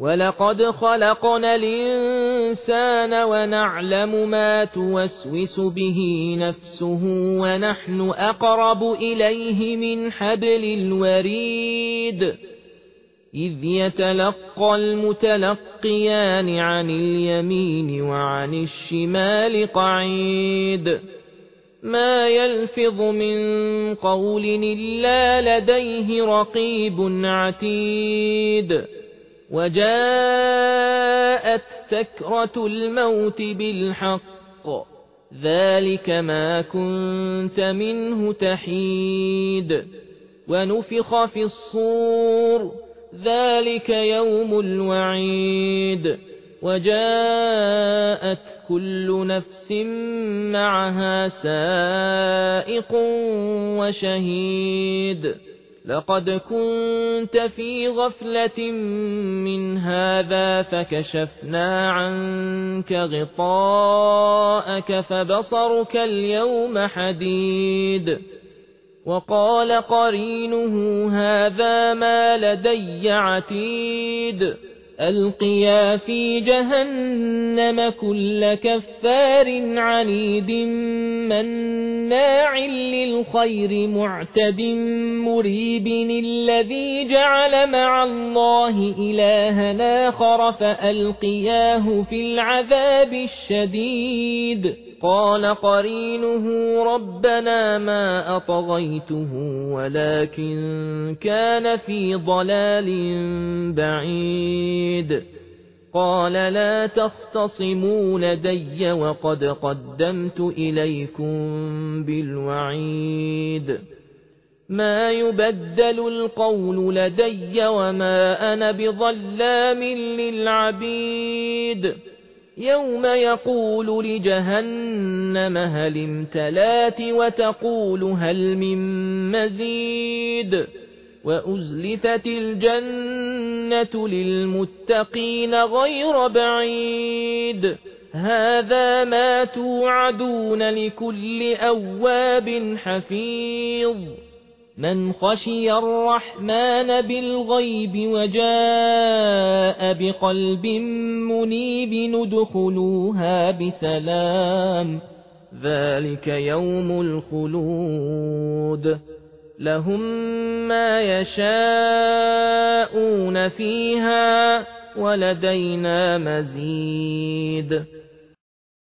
ولقد خلقنا الإنسان ونعلم ما توسوس به نفسه ونحن أقرب إليه من حبل الوريد إذ يتلقى المتلقيان عن اليمين وعن الشمال قعيد ما يلفظ من قول إلا لديه رقيب عتيد وجاءت سكرة الموت بالحق ذلك ما كنت منه تحيد ونفخ في الصور ذلك يوم الوعيد وجاءت كل نفس معها سائق وشهيد لقد كنت في غفلة من هذا فكشفنا عنك غطاءك فبصرك اليوم حديد وقال قرينه هذا ما لدي عتيد ألقيا في جهنم كل كفار عنيد مناع للخير معتد مريب الذي جعل مع الله إلها آخر فألقياه في العذاب الشديد قال قرينه ربنا ما أطغيته ولكن كان في ضلال بعيد قال لا تختصموا لدي وقد قدمت إليكم بالوعيد ما يبدل القول لدي وما أنا بظلام للعبيد يوم يقول لجهنم هل امتلات وتقول هل من مزيد وأزلفت الجنة للمتقين غير بعيد هذا ما توعدون لكل أواب حفيظ من خشي الرحمن بالغيب وجاء بقلب منيب ندخلوها بسلام ذلك يوم الخلود لهم ما يشاءون فيها ولدينا مزيد